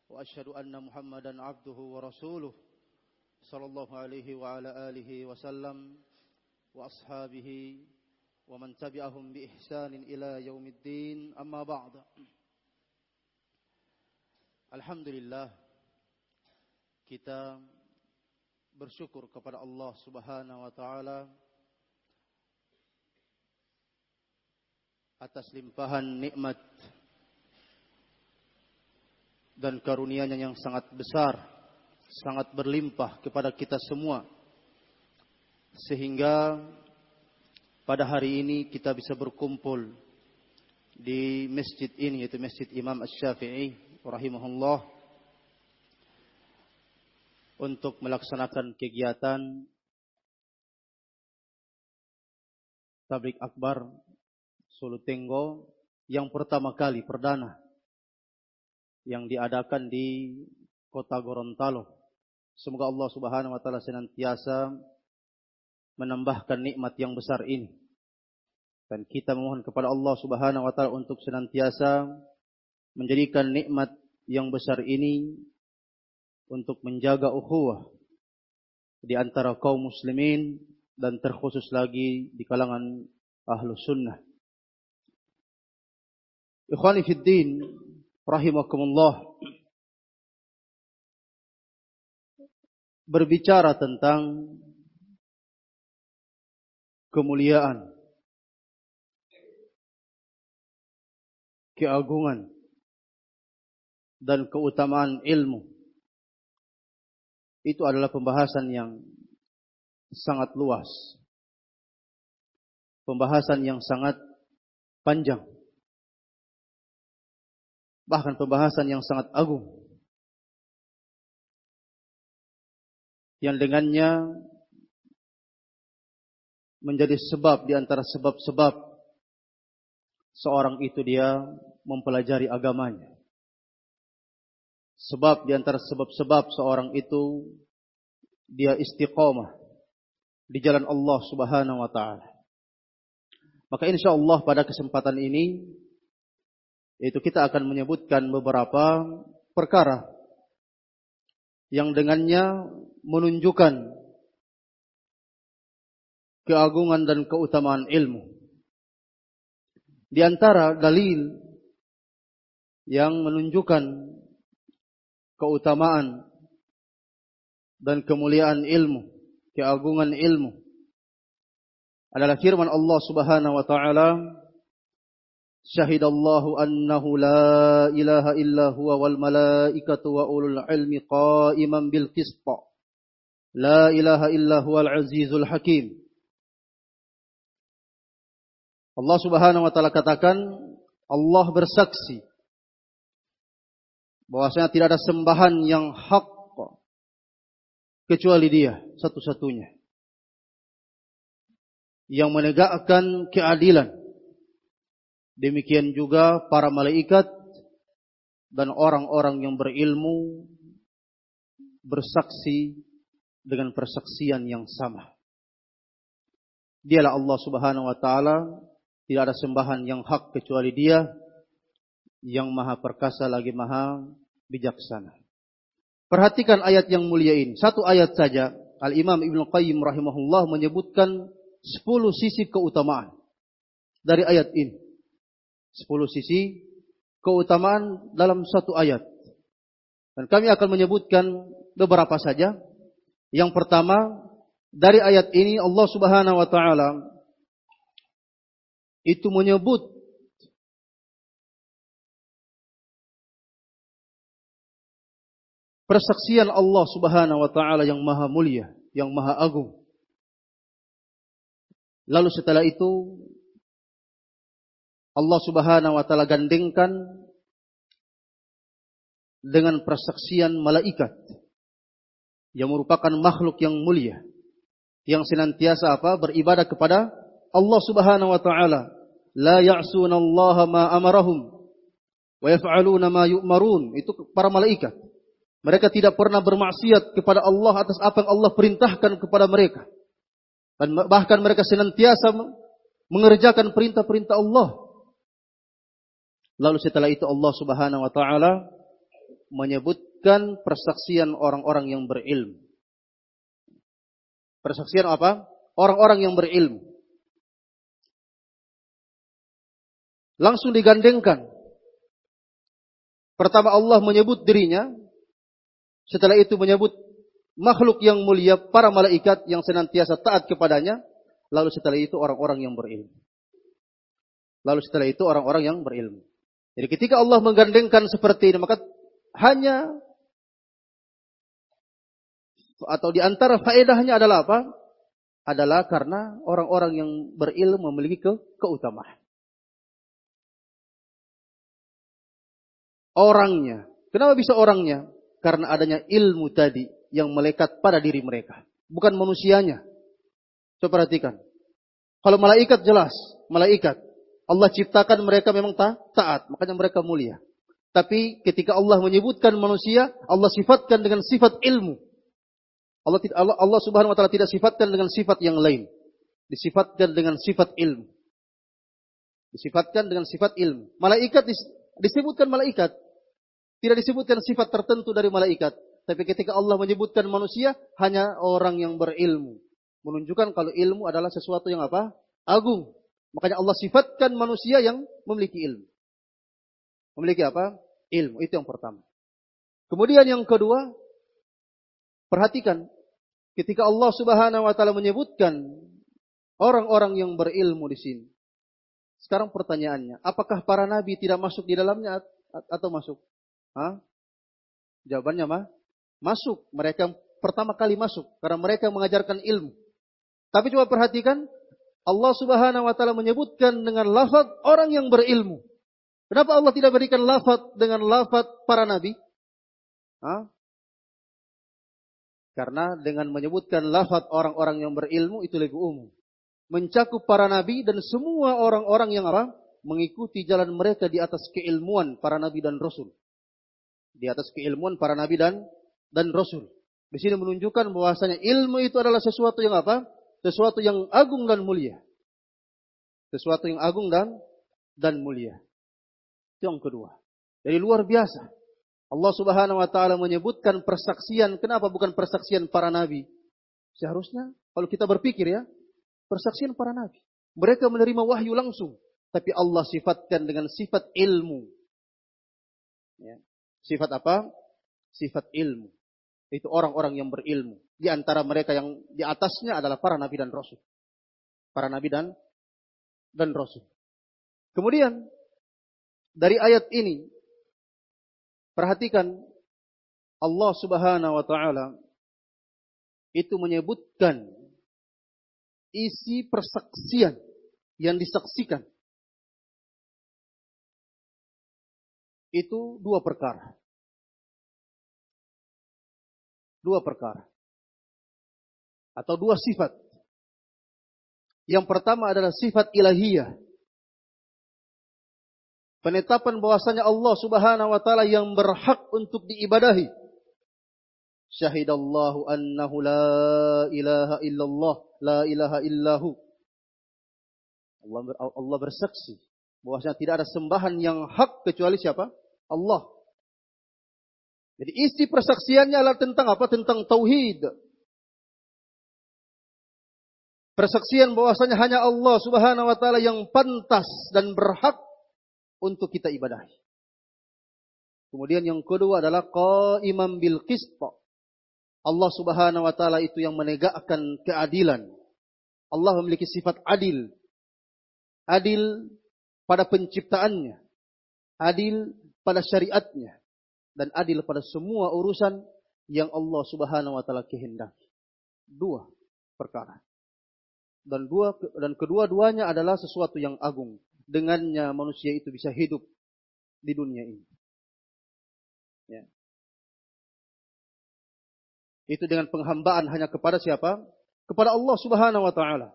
وأشهد أن محمدا عبده ورسوله صلى الله عليه وعلى آله وسلم وأصحابه ومن تبعهم بإحسان إلى يوم الدين أما بعد. Alhamdulillah, kita bersyukur kepada Allah Subhanahu wa taala atas limpahan nikmat dan karunia-Nya yang sangat besar, sangat berlimpah kepada kita semua, sehingga pada hari ini kita bisa berkumpul di masjid ini, yaitu Masjid Imam Asy-Syafi'i rahimahullah, untuk melaksanakan kegiatan Tabligh Akbar Solo Tenggo yang pertama kali, perdana, yang diadakan di kota Gorontalo. Semoga Allah Subhanahu wa taala senantiasa menambahkan nikmat yang besar ini, dan kita memohon kepada Allah Subhanahu wa taala untuk senantiasa menjadikan nikmat yang besar ini untuk menjaga ukhuwah di antara kaum muslimin, dan terkhusus lagi di kalangan ahlus sunnah. Ikhwani fid din, rahimakumullah. Berbicara tentang kemuliaan, keagungan, dan keutamaan ilmu, itu adalah pembahasan yang sangat luas, pembahasan yang sangat panjang, bahkan pembahasan yang sangat agung, yang dengannya menjadi sebab di antara sebab-sebab seorang itu dia mempelajari agamanya. Sebab di antara sebab-sebab seorang itu dia istiqamah di jalan Allah Subhanahu wa taala. Maka insyaallah pada kesempatan ini yaitu kita akan menyebutkan beberapa perkara yang dengannya menunjukkan keagungan dan keutamaan ilmu. Di antara dalil yang menunjukkan keutamaan dan kemuliaan ilmu, keagungan ilmu, adalah firman Allah Subhanahu wa taala, syahidallahu annahu la ilaha illa huwa wal malaikatu wa ulul ilmi qa'iman bil qist, la ilaha illa huwal azizul hakim. Allah Subhanahu wa taala katakan, Allah bersaksi bahwasanya tidak ada sembahan yang hak kecuali Dia satu-satunya, yang menegakkan keadilan. Demikian juga para malaikat dan orang-orang yang berilmu bersaksi dengan persaksian yang sama. Dialah Allah Subhanahu wa taala, tidak ada sembahan yang hak kecuali Dia, yang maha perkasa lagi maha bijaksana. Perhatikan ayat yang mulia ini. Satu ayat saja, Al-Imam Ibnu Qayyim rahimahullah menyebutkan 10 sisi keutamaan dari ayat ini. 10 sisi keutamaan dalam satu ayat. Dan kami akan menyebutkan beberapa saja. Yang pertama, dari ayat ini Allah Subhanahu wa taala itu menyebut persaksian Allah Subhanahu wa taala yang maha mulia, yang maha agung. Lalu setelah itu Allah Subhanahu wa taala gandengkan dengan persaksian malaikat yang merupakan makhluk yang mulia, yang senantiasa beribadah kepada Allah Subhanahu wa taala. La ya'sunallaha ma amarahum wa yaf'aluna ma yu'marun. Itu para malaikat. Mereka tidak pernah bermaksiat kepada Allah atas apa yang Allah perintahkan kepada mereka. Dan bahkan mereka senantiasa mengerjakan perintah-perintah Allah. Lalu setelah itu Allah Subhanahu wa taala menyebutkan persaksian orang-orang yang berilmu. Persaksian apa? Orang-orang yang berilmu. Langsung digandengkan. Pertama Allah menyebut dirinya, setelah itu menyebut makhluk yang mulia, para malaikat yang senantiasa taat kepadanya, lalu setelah itu orang-orang yang berilmu. Lalu setelah itu orang-orang yang berilmu. Jadi ketika Allah menggandengkan seperti ini, maka hanya atau di antara faedahnya adalah apa? Adalah karena orang-orang yang berilmu memiliki keutamaan. Orangnya. Kenapa bisa orangnya? Karena adanya ilmu tadi yang melekat pada diri mereka. Bukan manusianya. Coba perhatikan. Kalau malaikat jelas. Malaikat. Allah ciptakan mereka memang taat. Makanya mereka mulia. Tapi ketika Allah menyebutkan manusia, Allah sifatkan dengan sifat ilmu. Allah Subhanahu wa taala tidak sifatkan dengan sifat yang lain. Disifatkan dengan sifat ilmu. Disifatkan dengan sifat ilmu. Malaikat disebutkan malaikat. Tidak disebutkan sifat tertentu dari malaikat. Tapi ketika Allah menyebutkan manusia, hanya orang yang berilmu. Menunjukkan kalau ilmu adalah sesuatu yang apa? Agung. Makanya Allah sifatkan manusia yang memiliki ilmu. Memiliki apa? Ilmu. Itu yang pertama. Kemudian yang kedua, perhatikan. Ketika Allah Subhanahu wa taala menyebutkan orang-orang yang berilmu di sini. Sekarang pertanyaannya, apakah para nabi tidak masuk di dalamnya atau masuk? Jawabannya masuk. Mereka pertama kali masuk karena mereka mengajarkan ilmu. Tapi coba perhatikan, Allah Subhanahu wa taala menyebutkan dengan lafaz orang yang berilmu. Kenapa Allah tidak berikan lafaz dengan lafaz para nabi? Karena dengan menyebutkan lafaz orang-orang yang berilmu itu lebih umum. Mencakup para nabi dan semua orang-orang yang apa? Mengikuti jalan mereka di atas keilmuan para nabi dan rasul. Di atas keilmuan para nabi dan rasul. Di sini menunjukkan bahwasanya ilmu itu adalah sesuatu yang apa? Sesuatu yang agung dan mulia. Sesuatu yang agung dan mulia. Itu yang kedua. Jadi luar biasa. Allah Subhanahu wa taala menyebutkan persaksian. Kenapa bukan persaksian para nabi? Seharusnya kalau kita berpikir ya, persaksian para nabi. Mereka menerima wahyu langsung. Tapi Allah sifatkan dengan sifat ilmu. Ya. Sifat apa? Sifat ilmu. Itu orang-orang yang berilmu. Di antara mereka yang di atasnya adalah para nabi dan rasul. Para nabi dan rasul. Kemudian dari ayat ini perhatikan Allah Subhanahu wa taala itu menyebutkan isi persaksian yang disaksikan. Itu dua perkara. Dua perkara. Atau dua sifat. Yang pertama adalah sifat ilahiyah. Penetapan bahwasanya Allah Subhanahu wa taala yang berhak untuk diibadahi. Syahidallahu annahu la ilaha illallah, la ilaha illahu. Allah bersaksi bahwasanya tidak ada sembahan yang hak kecuali siapa? Allah. Jadi isi persaksiannya adalah tentang apa? Tentang tauhid. Persaksian bahwasanya hanya Allah Subhanahu wa taala yang pantas dan berhak untuk kita ibadahi. Kemudian yang kedua adalah qa'iman bil qist. Allah Subhanahu wa taala itu yang menegakkan keadilan. Allah memiliki sifat adil. Adil pada penciptaannya. Adil pada syariatnya. Dan adil pada semua urusan yang Allah Subhanahu wa taala kehendaki. Dua perkara. Dan kedua-duanya adalah sesuatu yang agung. Dengannya manusia itu bisa hidup di dunia ini. Ya. Itu dengan penghambaan hanya kepada siapa? Kepada Allah Subhanahu wa taala.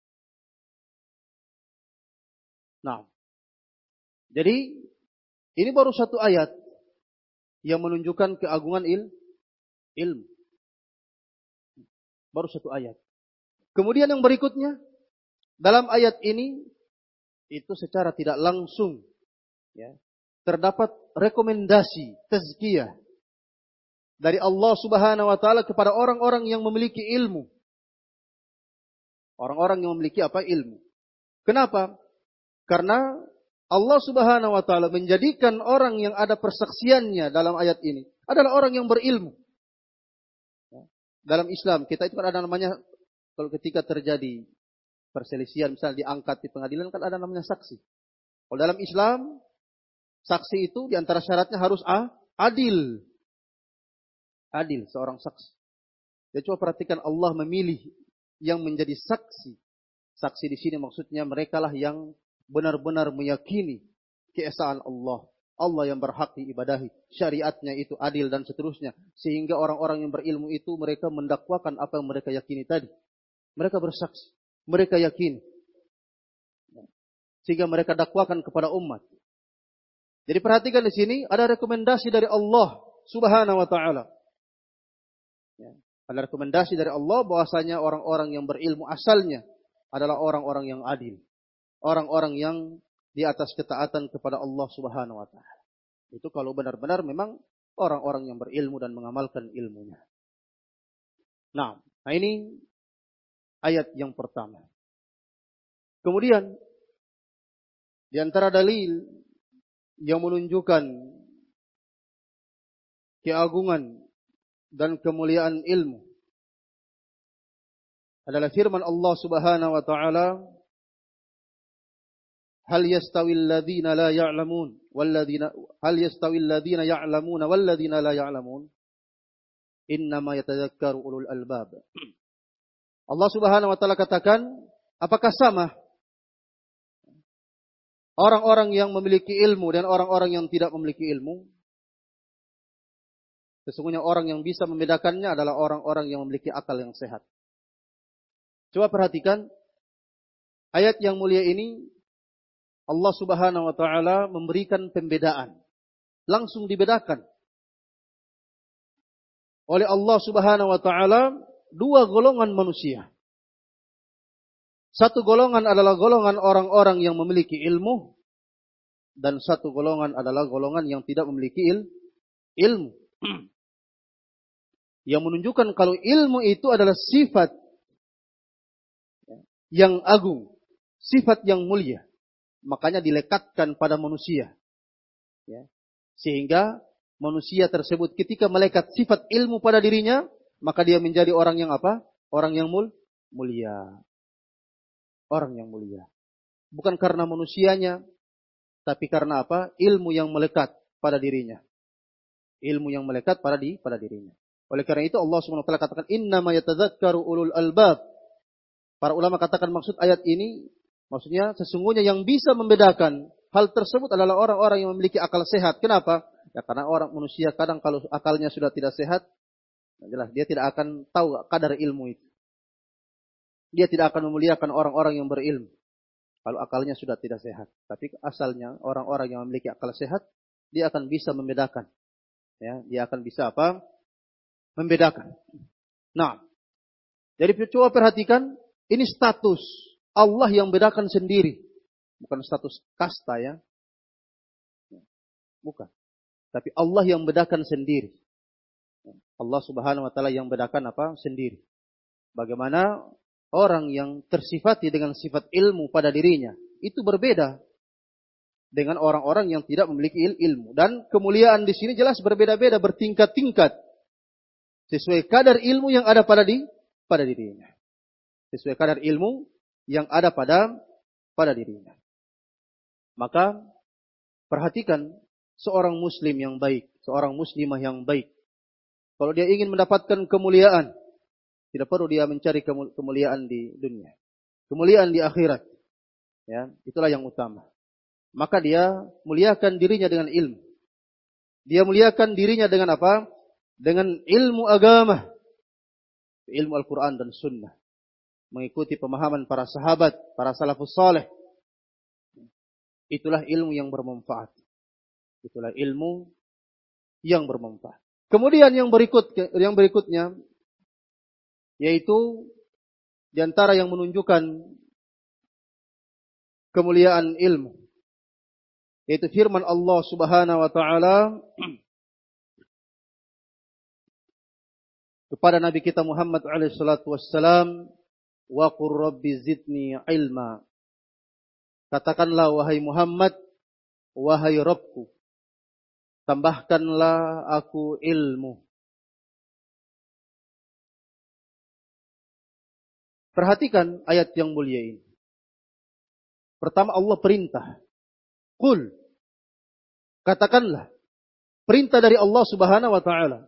Nah. Jadi ini baru satu ayat yang menunjukkan keagungan ilmu. Baru satu ayat. Kemudian yang berikutnya dalam ayat ini itu secara tidak langsung ya, terdapat rekomendasi tazkiyah dari Allah Subhanahu wa taala kepada orang-orang yang memiliki ilmu. Orang-orang yang memiliki apa? Ilmu. Kenapa? Karena Allah Subhanahu wa taala menjadikan orang yang ada persaksiannya dalam ayat ini adalah orang yang berilmu. Dalam Islam kita itu kan ada namanya, kalau ketika terjadi perselisihan misalnya diangkat di pengadilan kan ada namanya saksi. Kalau dalam Islam saksi itu di antara syaratnya harus adil. Adil seorang saksi. Jadi coba perhatikan Allah memilih yang menjadi saksi. Saksi di sini maksudnya merekalah yang benar-benar meyakini keesaan Allah. Allah yang berhak diibadahi. Syariatnya itu adil dan seterusnya. Sehingga orang-orang yang berilmu itu mereka mendakwakan apa yang mereka yakini tadi. Mereka bersaksi. Mereka yakini. Sehingga mereka dakwakan kepada umat. Jadi perhatikan di sini ada rekomendasi dari Allah Subhanahu wa taala. Ada rekomendasi dari Allah bahwasanya orang-orang yang berilmu asalnya adalah orang-orang yang adil. Orang-orang yang di atas ketaatan kepada Allah Subhanahu wa taala. Itu kalau benar-benar memang orang-orang yang berilmu dan mengamalkan ilmunya. Nah, ini ayat yang pertama. Kemudian di antara dalil yang menunjukkan keagungan dan kemuliaan ilmu adalah firman Allah Subhanahu wa taala, hal yastawil ladzina la ya'lamun wal ladzina la ya'lamun innama yatadzakkaru ulul albab. Allah Subhanahu wa taala katakan, apakah sama orang-orang yang memiliki ilmu dan orang-orang yang tidak memiliki ilmu? Sesungguhnya orang yang bisa membedakannya adalah orang-orang yang memiliki akal yang sehat. Coba perhatikan ayat yang mulia ini. Allah Subhanahu wa taala memberikan pembedaan. Langsung dibedakan oleh Allah Subhanahu wa taala dua golongan manusia. Satu golongan adalah golongan orang-orang yang memiliki ilmu, dan satu golongan adalah golongan yang tidak memiliki ilmu. Yang menunjukkan kalau ilmu itu adalah sifat yang agung, sifat yang mulia. Makanya dilekatkan pada manusia. Ya. Sehingga manusia tersebut ketika melekat sifat ilmu pada dirinya, maka dia menjadi orang yang apa? Orang yang mulia. Orang yang mulia. Bukan karena manusianya, tapi karena apa? Ilmu yang melekat pada dirinya. Ilmu yang melekat pada dirinya. Oleh karena itu Allah Subhanahu wa taala katakan innama yatadzakkaru ulul albab. Para ulama katakan maksud ayat ini, maksudnya sesungguhnya yang bisa membedakan hal tersebut adalah orang-orang yang memiliki akal sehat. Kenapa? Ya karena orang manusia kadang kalau akalnya sudah tidak sehat, jelas dia tidak akan tahu kadar ilmu itu. Dia tidak akan memuliakan orang-orang yang berilmu kalau akalnya sudah tidak sehat. Tapi asalnya orang-orang yang memiliki akal sehat, dia akan bisa membedakan. Ya, dia akan bisa apa? Membedakan. Nah, jadi coba perhatikan, ini status Allah yang bedakan sendiri. Bukan status kasta ya. Bukan. Tapi Allah yang bedakan sendiri. Allah Subhanahu wa taala yang bedakan apa? Sendiri. Bagaimana orang yang tersifati dengan sifat ilmu pada dirinya itu berbeda dengan orang-orang yang tidak memiliki ilmu. Dan kemuliaan di sini jelas berbeda-beda, bertingkat-tingkat. Sesuai kadar ilmu yang ada pada dirinya. Sesuai kadar ilmu yang ada pada dirinya. Maka perhatikan seorang muslim yang baik, seorang muslimah yang baik. Kalau dia ingin mendapatkan kemuliaan, tidak perlu dia mencari kemuliaan di dunia. Kemuliaan di akhirat. Ya, itulah yang utama. Maka dia muliakan dirinya dengan ilmu. Dia muliakan dirinya dengan apa? Dengan ilmu agama. Ilmu Al-Quran dan Sunnah. Mengikuti pemahaman para sahabat, para salafus saleh. Itulah ilmu yang bermanfaat. Itulah ilmu yang bermanfaat. Kemudian yang berikutnya yaitu di antara yang menunjukkan kemuliaan ilmu, yaitu firman Allah Subhanahu wa taala, kepada Nabi kita Muhammad alaihi salatu wassalam, wa qur rabbi zidni ilma. Katakanlah wahai Muhammad, wahai Rabbku, tambahkanlah aku ilmu. Perhatikan ayat yang mulia ini. Pertama Allah perintah. Qul. Katakanlah. Perintah dari Allah Subhanahu wa taala.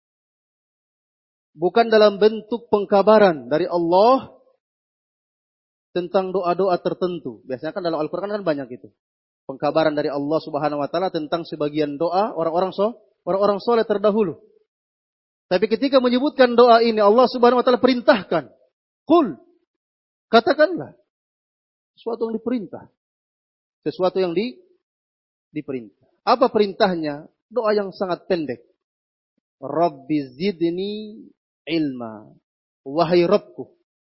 Bukan dalam bentuk pengkabaran dari Allah tentang doa-doa tertentu. Biasanya kan dalam Al-Qur'an kan banyak itu. Pengkabaran dari Allah Subhanahu wa taala tentang sebagian doa orang-orang soleh terdahulu. Tapi ketika menyebutkan doa ini Allah Subhanahu wa taala perintahkan. Qul. Katakanlah. Sesuatu yang diperintah. Sesuatu yang diperintah. Apa perintahnya? Doa yang sangat pendek. Rabbi zidni ilma. Wahai Rabbku.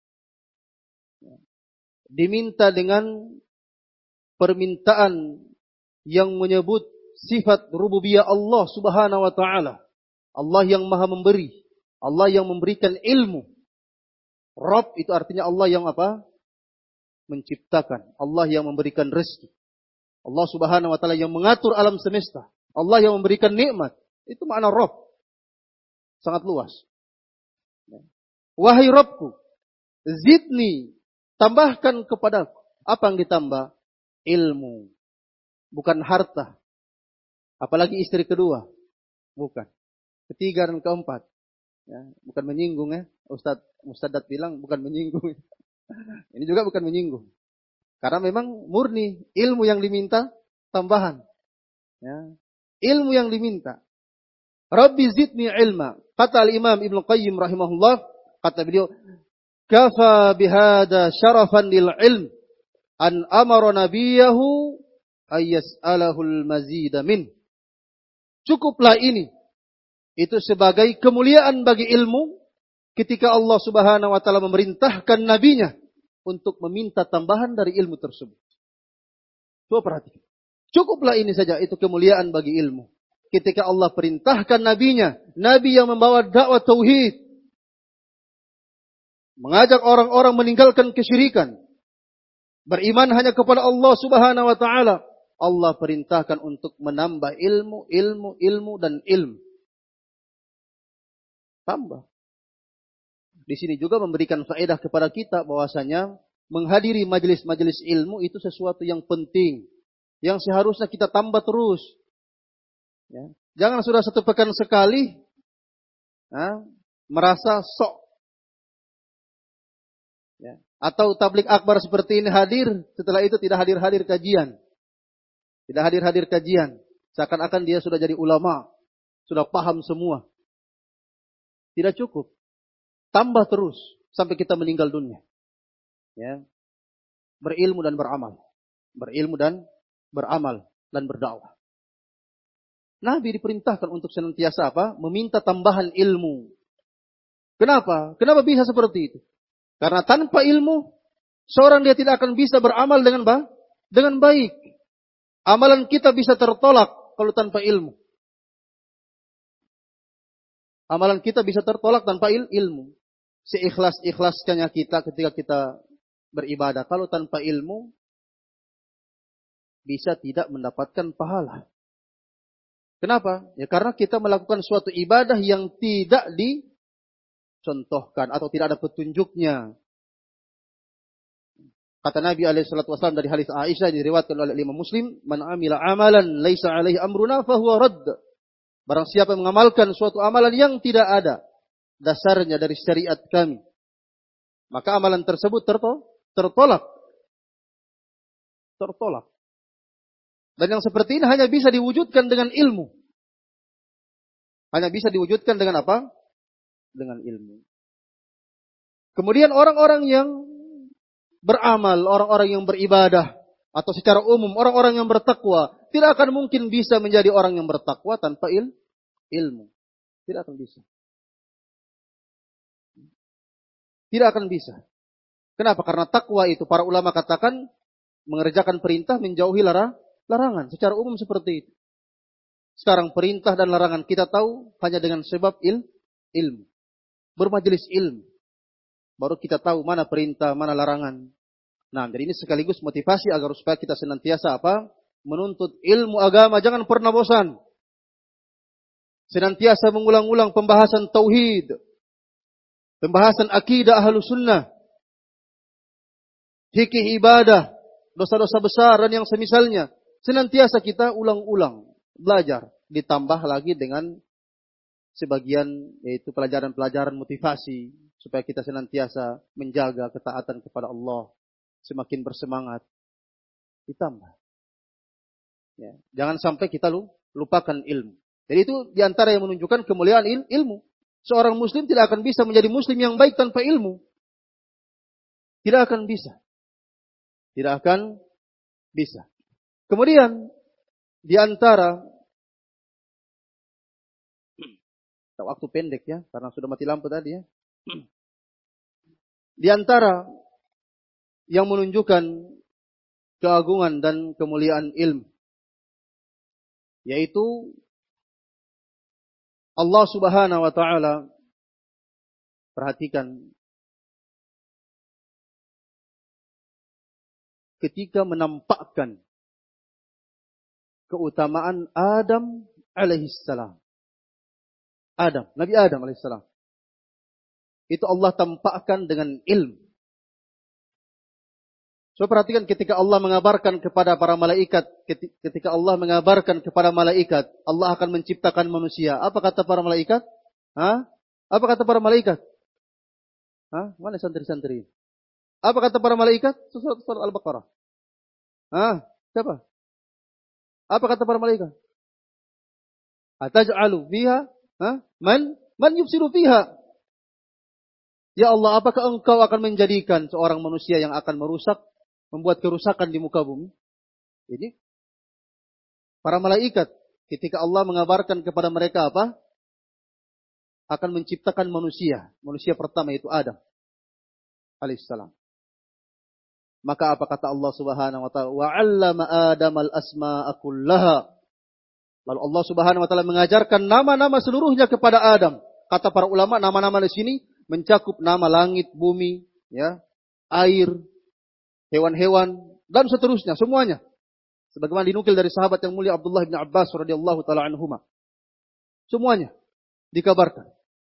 Diminta dengan permintaan yang menyebut sifat rububiyah Allah Subhanahu wa taala. Allah yang Maha memberi. Allah yang memberikan ilmu. Rabb itu artinya Allah yang apa? Menciptakan. Allah yang memberikan rezeki. Allah Subhanahu wa taala yang mengatur alam semesta. Allah yang memberikan nikmat. Itu makna Rabb. Sangat luas. Wahai Rabbku, zidni, tambahkan kepadaku. Apa yang ditambah? Ilmu. Bukan harta. Apalagi istri kedua. Bukan. Ketiga dan keempat. Ya, bukan menyinggung ya. Ustadz bilang bukan menyinggung. Ini juga bukan menyinggung. Karena memang murni ilmu yang diminta tambahan. Ya. Ilmu yang diminta. Rabbi zidni ilma. Kata al-Imam Ibnu Qayyim rahimahullah, kata beliau, kafa bihada syarafan lil ilm an amara nabiyahu ayyas'alahul mazida min. Cukuplah ini. Itu sebagai kemuliaan bagi ilmu ketika Allah Subhanahu wa taala memerintahkan nabinya untuk meminta tambahan dari ilmu tersebut. Coba perhatikan. Cukuplah ini saja, itu kemuliaan bagi ilmu. Ketika Allah perintahkan nabinya, nabi yang membawa dakwah tauhid, mengajak orang-orang meninggalkan kesyirikan, beriman hanya kepada Allah Subhanahu wa taala, Allah perintahkan untuk menambah ilmu dan ilmu. Tambah. Di sini juga memberikan faedah kepada kita bahwasanya menghadiri majelis-majelis ilmu itu sesuatu yang penting, yang seharusnya kita tambah terus. Ya. Jangan sudah satu pekan sekali merasa sok. Ya. Atau tablik akbar seperti ini hadir, setelah itu tidak hadir-hadir kajian. Tidak hadir-hadir kajian. Seakan-akan dia sudah jadi ulama, sudah paham semua. Tidak cukup. Tambah terus sampai kita meninggal dunia. Ya. Berilmu dan beramal. Berilmu dan beramal dan berdakwah. Nabi diperintahkan untuk senantiasa apa? Meminta tambahan ilmu. Kenapa? Kenapa bisa seperti itu? Karena tanpa ilmu, seorang dia tidak akan bisa beramal dengan baik. Amalan kita bisa tertolak kalau tanpa ilmu. Amalan kita bisa tertolak tanpa ilmu. Seikhlas-ikhlaskannya kita ketika kita beribadah. Kalau tanpa ilmu, bisa tidak mendapatkan pahala. Kenapa? Ya karena kita melakukan suatu ibadah yang tidak dicontohkan atau tidak ada petunjuknya. Kata Nabi SAW dari hadis Aisyah diriwayatkan oleh Imam Muslim, "Man amila amalan laisa alaihi amruna fahuwa radd." Barang siapa yang mengamalkan suatu amalan yang tidak ada dasarnya dari syariat kami, maka amalan tersebut tertolak. Dan yang seperti ini hanya bisa diwujudkan dengan ilmu. Hanya bisa diwujudkan dengan apa? Dengan ilmu. Kemudian orang-orang yang beramal, orang-orang yang beribadah, atau secara umum orang-orang yang bertakwa, tidak akan mungkin bisa menjadi orang yang bertakwa tanpa ilmu. Tidak akan bisa. Tidak akan bisa. Kenapa? Karena takwa itu para ulama katakan mengerjakan perintah, menjauhi larangan. Secara umum seperti itu. Sekarang perintah dan larangan kita tahu hanya dengan sebab ilmu. bermajelis ilmu. Baru kita tahu mana perintah, mana larangan. Nah, jadi ini sekaligus motivasi agar supaya kita senantiasa apa? Menuntut ilmu agama, jangan pernah bosan. Senantiasa mengulang-ulang pembahasan tauhid, pembahasan akidah Ahlus Sunnah, fikih ibadah, dosa-dosa besar dan yang semisalnya. Senantiasa kita ulang-ulang, belajar. Ditambah lagi dengan sebagian yaitu pelajaran-pelajaran motivasi supaya kita senantiasa menjaga ketaatan kepada Allah, semakin bersemangat. Ditambah. Ya, jangan sampai kita lupakan ilmu. Jadi itu diantara yang menunjukkan kemuliaan ilmu. Seorang muslim tidak akan bisa menjadi muslim yang baik tanpa ilmu. Tidak akan bisa. Tidak akan bisa. Kemudian diantara waktu pendek ya, karena sudah mati lampu tadi ya. Di antara yang menunjukkan keagungan dan kemuliaan ilmu, yaitu Allah Subhanahu wa taala, perhatikan, ketika menampakkan keutamaan Adam alaihissalam. Nabi Adam alaihissalam. Itu Allah tampakkan dengan ilmu. So perhatikan ketika Allah mengabarkan kepada para malaikat, ketika Allah mengabarkan kepada malaikat, Allah akan menciptakan manusia. Apa kata para malaikat? Apa kata para malaikat? Mana santri-santri? Apa kata para malaikat? Surat Al-Baqarah. Siapa? Apa kata para malaikat? Ataj'alu fiha man yufsidu fiha. Ya Allah, apakah engkau akan menjadikan seorang manusia yang akan merusak, membuat kerusakan di muka bumi? Jadi para malaikat ketika Allah mengabarkan kepada mereka apa? Akan menciptakan manusia. Manusia pertama itu Adam alaihissalam. Maka apa kata Allah Subhanahu wa taala? Wa 'allama Adam al-asma'a kullaha. Lalu Allah Subhanahu wa taala mengajarkan nama-nama seluruhnya kepada Adam. Kata para ulama, nama-nama di sini mencakup nama langit, bumi, ya, air, hewan-hewan dan seterusnya, semuanya. Sebagaimana dinukil dari sahabat yang mulia Abdullah bin Abbas radhiyallahu taala anhuma. Semuanya dikabarkan.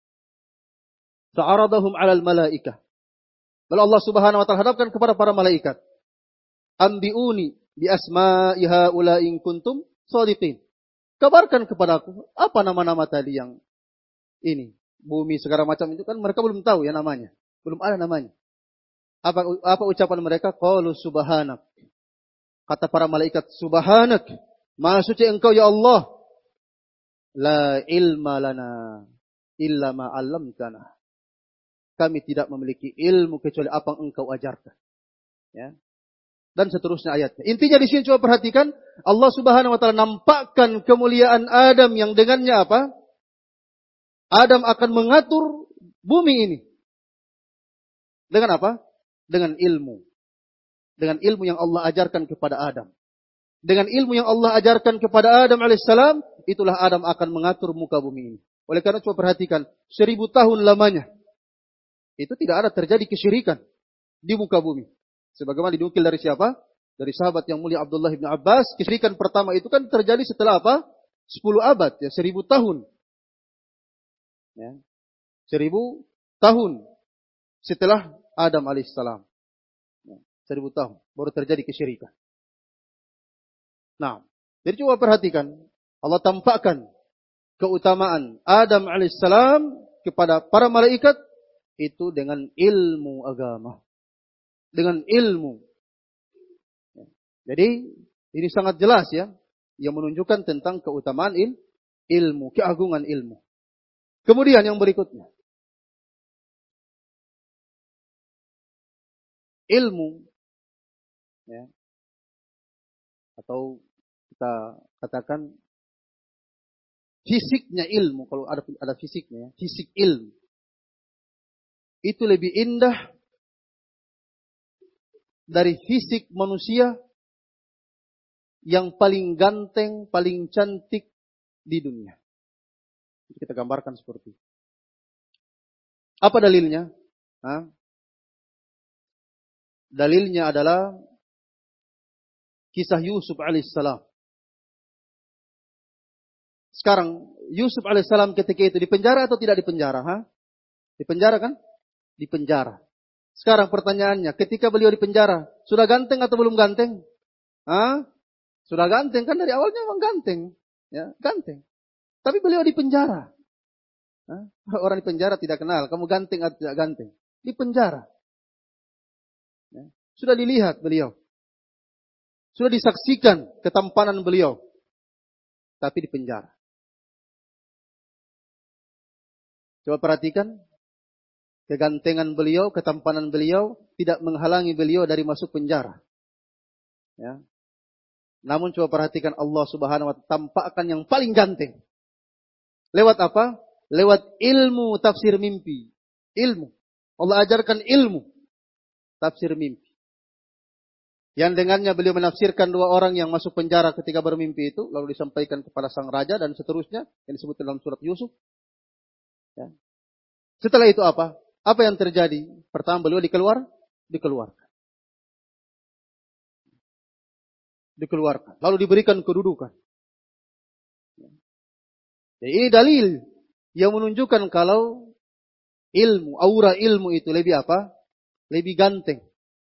Fa'aradahum 'alal malaikah. Lalu Allah Subhanahu wa taala hadapkan kepada para malaikat. Ambiuni bi asma'i haula'i in kuntum shadiqin. Kabarkan kepadaku apa nama-nama tadi yang ini, bumi segala macam itu kan mereka belum tahu ya namanya. Belum ada namanya. Apa ucapan mereka? Qalu subhanak. Kata para malaikat, subhanak. Maha suci engkau ya Allah. La ilma lana illa ma 'allamtana. Kami tidak memiliki ilmu kecuali apa yang engkau ajarkan. Ya. Dan seterusnya ayatnya. Intinya di sini coba perhatikan, Allah Subhanahu wa taala nampakkan kemuliaan Adam yang dengannya apa? Adam akan mengatur bumi ini. Dengan apa? Dengan ilmu. Dengan ilmu yang Allah ajarkan kepada Adam. Dengan ilmu yang Allah ajarkan kepada Adam alaihissalam, itulah Adam akan mengatur muka bumi ini. Oleh karena coba perhatikan, 1000 tahun lamanya, itu tidak ada terjadi kesyirikan di muka bumi. Sebagaimana dinukil dari siapa? Dari sahabat yang mulia Abdullah bin Abbas. Kesyirikan pertama itu kan terjadi setelah apa? 10 abad, ya, 1000 tahun. Ya. 1000 tahun setelah Adam alaihissalam. 1000 tahun baru terjadi kesyirikan. Nah, jadi coba perhatikan, Allah tampakkan keutamaan Adam alaihissalam kepada para malaikat itu dengan ilmu agama. Dengan ilmu. Jadi ini sangat jelas ya, yang menunjukkan tentang keutamaan ilmu, keagungan ilmu. Kemudian yang berikutnya, ilmu, ya, atau kita katakan fisiknya ilmu, kalau ada fisiknya, ya, fisik ilmu, itu lebih indah dari fisik manusia yang paling ganteng, paling cantik di dunia. Kita gambarkan seperti itu. Apa dalilnya? Hah? Dalilnya adalah kisah Yusuf alaihissalam. Sekarang Yusuf alaihissalam ketika itu di penjara atau tidak di penjara? Hah? Di penjara kan? Di penjara. Sekarang pertanyaannya, ketika beliau di penjara, sudah ganteng atau belum ganteng? Hah? Sudah ganteng kan, dari awalnya memang ganteng. Ya, ganteng. Tapi beliau di penjara. Hah? Orang di penjara tidak kenal, kamu ganteng atau tidak ganteng. Di penjara. Ya. Sudah dilihat beliau. Sudah disaksikan ketampanan beliau. Tapi di penjara. Coba perhatikan. Kegantengan beliau, ketampanan beliau tidak menghalangi beliau dari masuk penjara. Ya. Namun coba perhatikan Allah Subhanahu wa ta'ala tampakkan yang paling ganteng. Lewat apa? Lewat ilmu tafsir mimpi. Ilmu. Allah ajarkan ilmu tafsir mimpi. Yang dengannya beliau menafsirkan dua orang yang masuk penjara ketika bermimpi itu. Lalu disampaikan kepada sang raja dan seterusnya. Yang disebut dalam surat Yusuf. Ya. Setelah itu apa? Apa yang terjadi? Pertama beliau dikeluarkan. Dikeluarkan. Lalu diberikan kedudukan. Jadi ini dalil yang menunjukkan kalau ilmu, aura ilmu itu lebih apa? Lebih ganteng.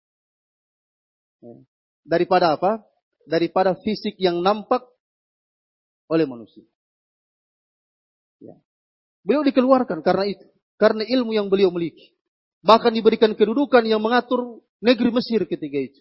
Daripada apa? Daripada fisik yang nampak oleh manusia. Ya. Beliau dikeluarkan karena itu. Karena ilmu yang beliau miliki. Bahkan diberikan kedudukan yang mengatur negeri Mesir ketika itu.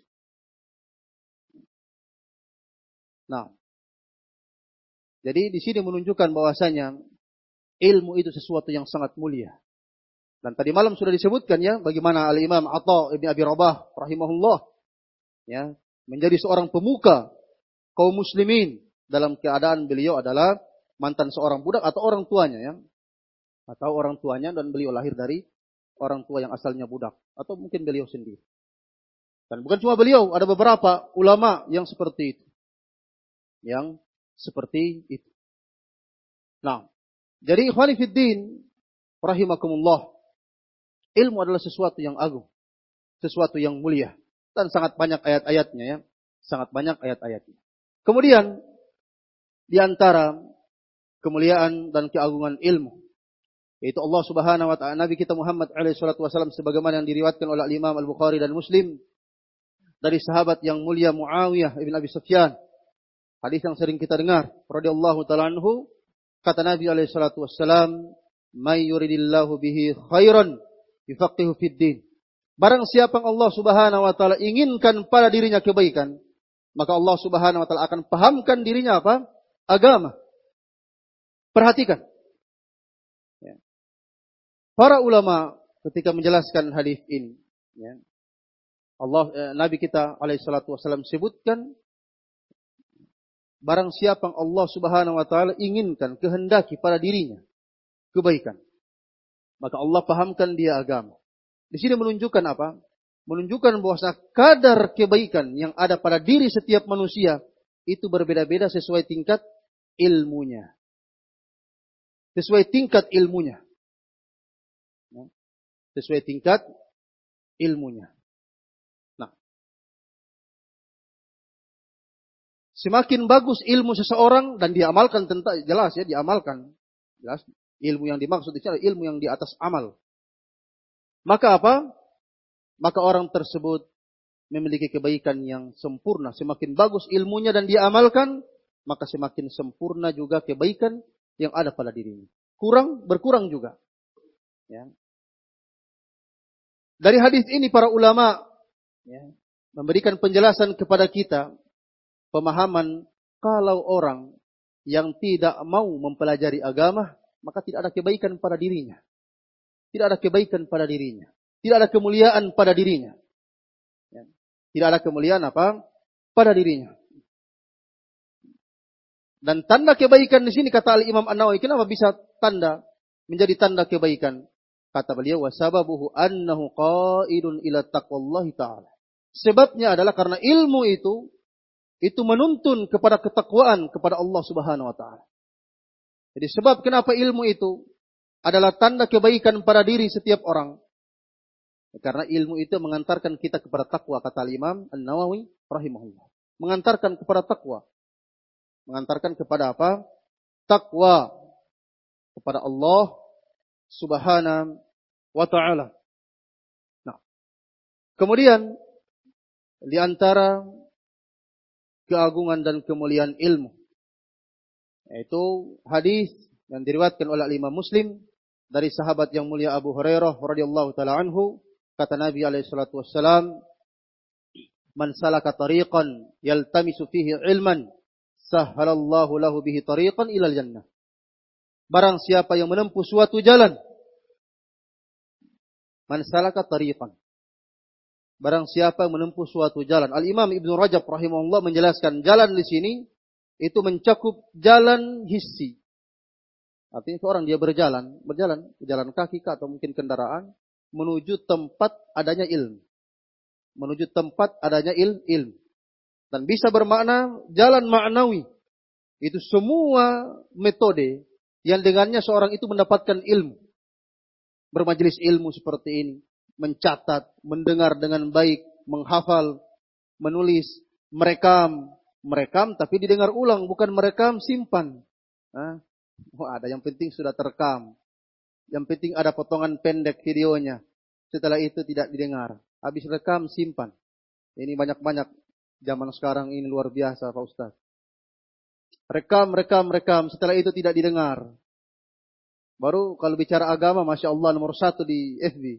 Nah, jadi di sini menunjukkan bahwasanya ilmu itu sesuatu yang sangat mulia. Dan tadi malam sudah disebutkan ya, bagaimana Al-Imam Atha ibn Abi Rabah rahimahullah ya, menjadi seorang pemuka kaum muslimin dalam keadaan beliau adalah mantan seorang budak atau orang tuanya ya. Atau orang tuanya dan beliau lahir dari orang tua yang asalnya budak. Atau mungkin beliau sendiri. Dan bukan cuma beliau, ada beberapa ulama yang seperti itu. Yang seperti itu. Nah, jadi ikhwani fiddin, rahimakumullah, ilmu adalah sesuatu yang agung. Sesuatu yang mulia. Dan sangat banyak ayat-ayatnya ya. Sangat banyak ayat-ayatnya. Kemudian, di antara kemuliaan dan keagungan ilmu, yaitu Allah Subhanahu wa ta'ala, Nabi kita Muhammad alaihi salatu wasallam sebagaimana yang diriwayatkan oleh Imam Al-Bukhari dan Muslim dari sahabat yang mulia Muawiyah ibn Abi Sufyan. Hadis yang sering kita dengar, radhiyallahu ta'ala anhu, kata Nabi alaihi salatu wasallam, "May yuridillahu bihi khairan yufaqihu fid din." Barang siapa yang Allah Subhanahu wa ta'ala inginkan pada dirinya kebaikan, maka Allah Subhanahu wa ta'ala akan pahamkan dirinya apa? Agama. Perhatikan. Para ulama ketika menjelaskan hadis ini, ya, Nabi kita alaihissalatu wassalam sebutkan, barang siapa yang Allah Subhanahu wa ta'ala inginkan, kehendaki pada dirinya kebaikan, maka Allah pahamkan dia agama. Di sini menunjukkan apa? Menunjukkan bahwa kadar kebaikan yang ada pada diri setiap manusia itu berbeda-beda sesuai tingkat ilmunya. Sesuai tingkat ilmunya. Sesuai tingkat ilmunya. Nah, semakin bagus ilmu seseorang dan diamalkan, tentang jelas ya, diamalkan. Jelas, ilmu yang dimaksud itu adalah ilmu yang di atas amal. Maka apa? Maka orang tersebut memiliki kebaikan yang sempurna. Semakin bagus ilmunya dan diamalkan, maka semakin sempurna juga kebaikan yang ada pada dirinya. Berkurang juga. Ya. Dari hadis ini para ulama ya, memberikan penjelasan kepada kita pemahaman kalau orang yang tidak mau mempelajari agama, maka tidak ada kebaikan pada dirinya. Tidak ada kebaikan pada dirinya. Tidak ada kemuliaan pada dirinya. Ya. Tidak ada kemuliaan apa? Pada dirinya. Dan tanda kebaikan di sini kata Al-Imam An-Nawawi, kenapa bisa menjadi tanda kebaikan? Kata beliau, wasababuhu annahu qaidun ila taqwallahi ta'ala. Sebabnya adalah karena ilmu itu menuntun kepada ketakwaan kepada Allah Subhanahu wa ta'ala. Jadi sebab kenapa ilmu itu adalah tanda kebaikan pada diri setiap orang. Karena ilmu itu mengantarkan kita kepada takwa, kata Imam An-Nawawi rahimahullah. Mengantarkan kepada takwa. Mengantarkan kepada apa? Takwa kepada Allah Subhanahu wa ta'ala. Nah, kemudian di antara keagungan dan kemuliaan ilmu, yaitu hadis yang diriwayatkan oleh Imam Muslim dari sahabat yang mulia Abu Hurairah radhiyallahu taala anhu, kata Nabi alaihi salatu wassalam, "Man salaka tariqan yaltamisu fihi ilman, sahhalallahu lahu bihi tariqan ilal jannah." Barang siapa yang menempuh suatu jalan, man salaka tariqan. Barang siapa yang menempuh suatu jalan. Al-Imam Ibnu Rajab rahimahullah menjelaskan jalan di sini itu mencakup jalan hissi. Artinya seorang dia berjalan kaki atau mungkin kendaraan menuju tempat adanya ilmu. Menuju tempat adanya ilmu. Dan bisa bermakna jalan ma'nawi. Itu semua metode yang dengannya seorang itu mendapatkan ilmu. Bermajelis ilmu seperti ini. Mencatat, mendengar dengan baik, menghafal, menulis, merekam. Merekam tapi didengar ulang, bukan merekam simpan. Ada yang penting sudah terekam. Yang penting ada potongan pendek videonya. Setelah itu tidak didengar. Habis rekam, simpan. Ini banyak-banyak zaman sekarang ini luar biasa Pak Ustaz. Rekam. Setelah itu tidak didengar. Baru kalau bicara agama, Masya Allah nomor 1 di FB.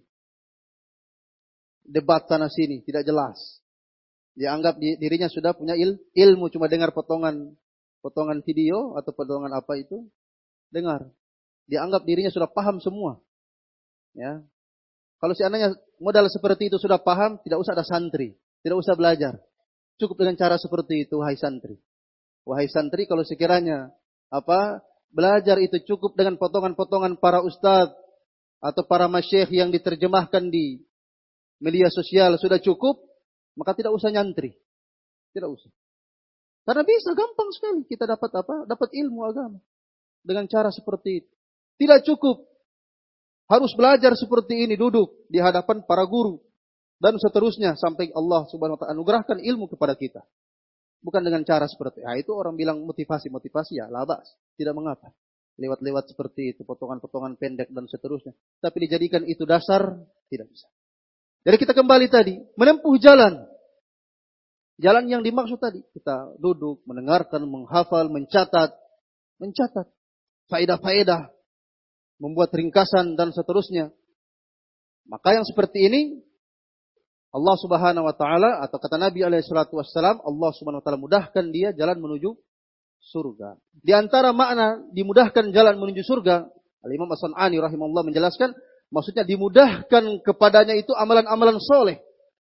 Debat sana sini, tidak jelas. Dia anggap dirinya sudah punya ilmu, cuma dengar potongan video atau potongan apa itu. Dengar. Dia anggap dirinya sudah paham semua. Ya. Kalau seandainya modal seperti itu sudah paham, tidak usah ada santri. Tidak usah belajar. Cukup dengan cara seperti itu, wahai santri. Wahai santri, kalau sekiranya belajar itu cukup dengan potongan-potongan para ustadz atau para masyayikh yang diterjemahkan di media sosial sudah cukup, maka tidak usah nyantri. Tidak usah. Karena bisa gampang sekali kita dapat dapat ilmu agama dengan cara seperti itu. Tidak cukup harus belajar seperti ini, duduk di hadapan para guru dan seterusnya sampai Allah Subhanahu wa taala anugerahkan ilmu kepada kita. Bukan dengan cara seperti itu orang bilang motivasi ya labas, tidak mengapa. Lewat seperti itu, potongan-potongan pendek dan seterusnya. Tapi dijadikan itu dasar, tidak bisa. Jadi kita kembali tadi, menempuh jalan. Jalan yang dimaksud tadi, kita duduk, mendengarkan, menghafal, mencatat faedah-faedah, membuat ringkasan dan seterusnya. Maka yang seperti ini Allah Subhanahu wa taala atau kata Nabi alaihi salatu wassalam, Allah Subhanahu wa taala mudahkan dia jalan menuju surga. Di antara makna dimudahkan jalan menuju surga, Al-Imam As-San'ani rahimahullah menjelaskan, maksudnya dimudahkan kepadanya itu amalan-amalan soleh.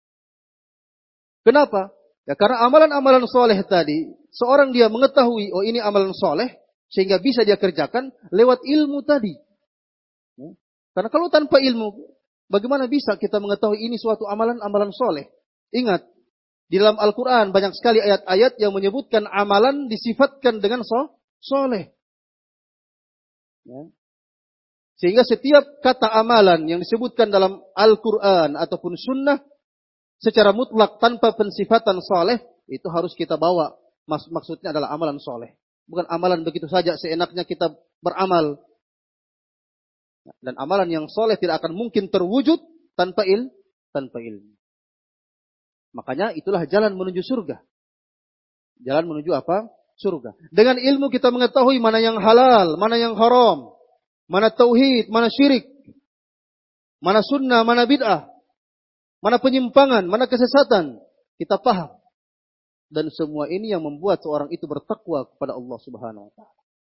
Kenapa? Ya karena amalan-amalan soleh tadi, seorang dia mengetahui, oh ini amalan soleh, sehingga bisa dia kerjakan lewat ilmu tadi. Karena kalau tanpa ilmu, bagaimana bisa kita mengetahui ini suatu amalan soleh? Ingat, di dalam Al-Quran banyak sekali ayat-ayat yang menyebutkan amalan disifatkan dengan soleh. Ya. Sehingga setiap kata amalan yang disebutkan dalam Al-Quran ataupun sunnah, secara mutlak tanpa pensifatan soleh, itu harus kita bawa. Maksudnya adalah amalan soleh. Bukan amalan begitu saja seenaknya kita beramal. Dan amalan yang soleh tidak akan mungkin terwujud tanpa ilmu. Makanya itulah jalan menuju surga. Jalan menuju apa? Surga. Dengan ilmu kita mengetahui mana yang halal, mana yang haram, mana tauhid, mana syirik, mana sunnah, mana bid'ah, mana penyimpangan, mana kesesatan. Kita paham. Dan semua ini yang membuat seorang itu bertakwa kepada Allah Subhanahu wa taala.